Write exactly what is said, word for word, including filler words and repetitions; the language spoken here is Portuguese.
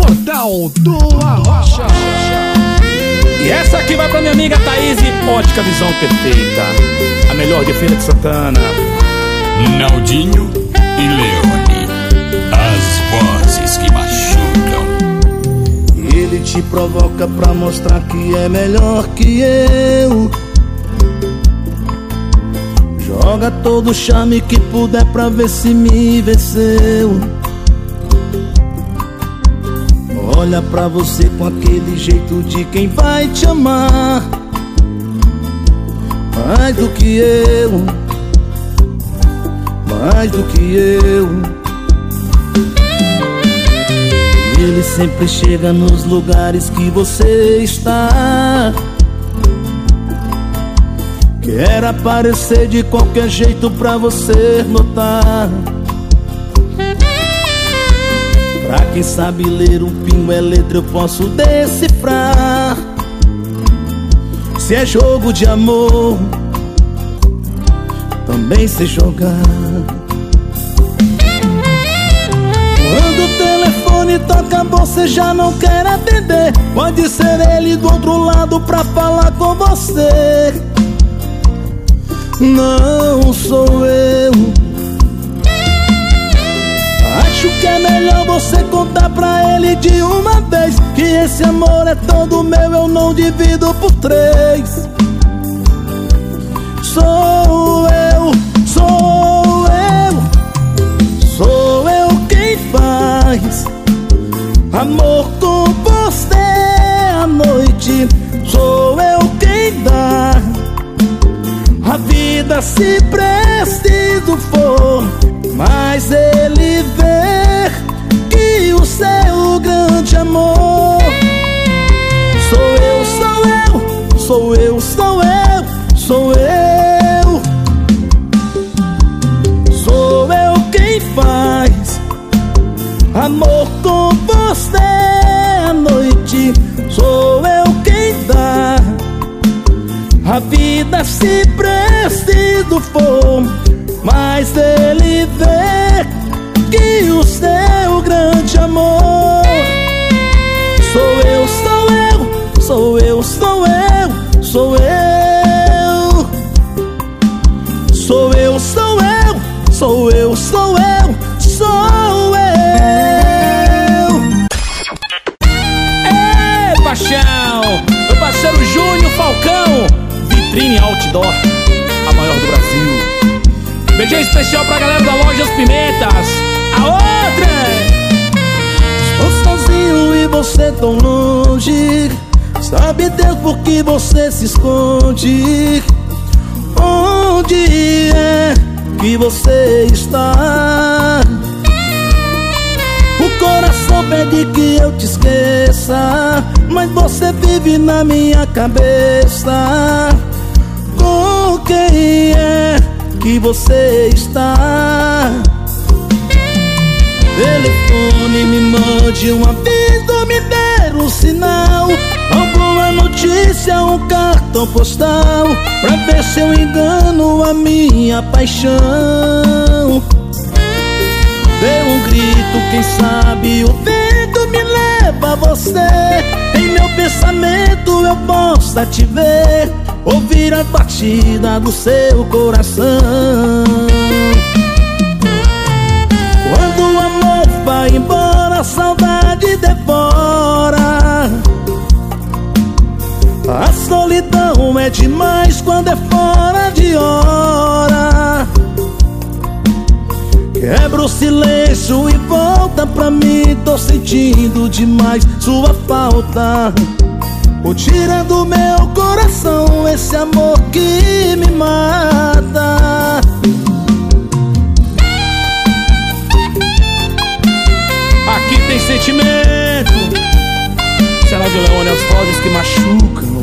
Portal do Arrocha. E essa aqui vai pra minha amiga Thaís, Ótica Visão Perfeita, a melhor de Feira de Santana. Naldinho e Leone, as vozes que machucam. Ele te provoca pra mostrar que é melhor que eu. Joga todo o charme que puder pra ver se me venceu. Olha pra você com aquele jeito de quem vai te amar mais do que eu, mais do que eu. Ele sempre chega nos lugares que você está. Quer aparecer de qualquer jeito pra você notar. Pra quem sabe ler um pingo é letra, eu posso decifrar. Se é jogo de amor, também sei jogar. Quando o telefone toca, você já não quer atender. Pode ser ele do outro lado pra falar com você. Não sou eu. Acho que é melhor você contar pra ele de uma vez que esse amor é todo meu, eu não divido por três. Sou eu, sou eu, sou eu quem faz amor com você à noite. Sou eu quem dá a vida se preciso for, mas ele vê que o seu grande amor sou eu, sou eu, sou eu, sou eu, sou eu. Sou eu quem faz amor com você à noite. Sou eu quem dá a vida se preciso for, mas ele vê que o seu grande amor sou eu, sou eu, sou eu, sou eu, sou eu. Sou eu, sou eu, sou eu, sou eu, sou eu. Ei, paixão! Meu parceiro Júnior Falcão, Vitrine Outdoor, a maior do Brasil. Beijão especial pra galera da Lojas Pimentas. A outra! Estou sozinho e você tão longe. Sabe Deus por que você se esconde. Onde é que você está? O coração pede que eu te esqueça, mas você vive na minha cabeça. Com quem é que você está? Telefone, me mande um aviso, me dê um sinal, alguma notícia, um cartão postal, pra ver se eu engano a minha paixão. Dê um grito, quem sabe o vento me leva a você. Em meu pensamento eu possa te ver, ouvir a batida do seu coração. Quando o amor vai embora, a saudade devora. A solidão é demais quando é fora de hora. Quebra o silêncio e volta pra mim, tô sentindo demais sua falta. Ou tira do meu coração esse amor que me mata. Aqui tem sentimento. Será de Leone, as vozes que machucam.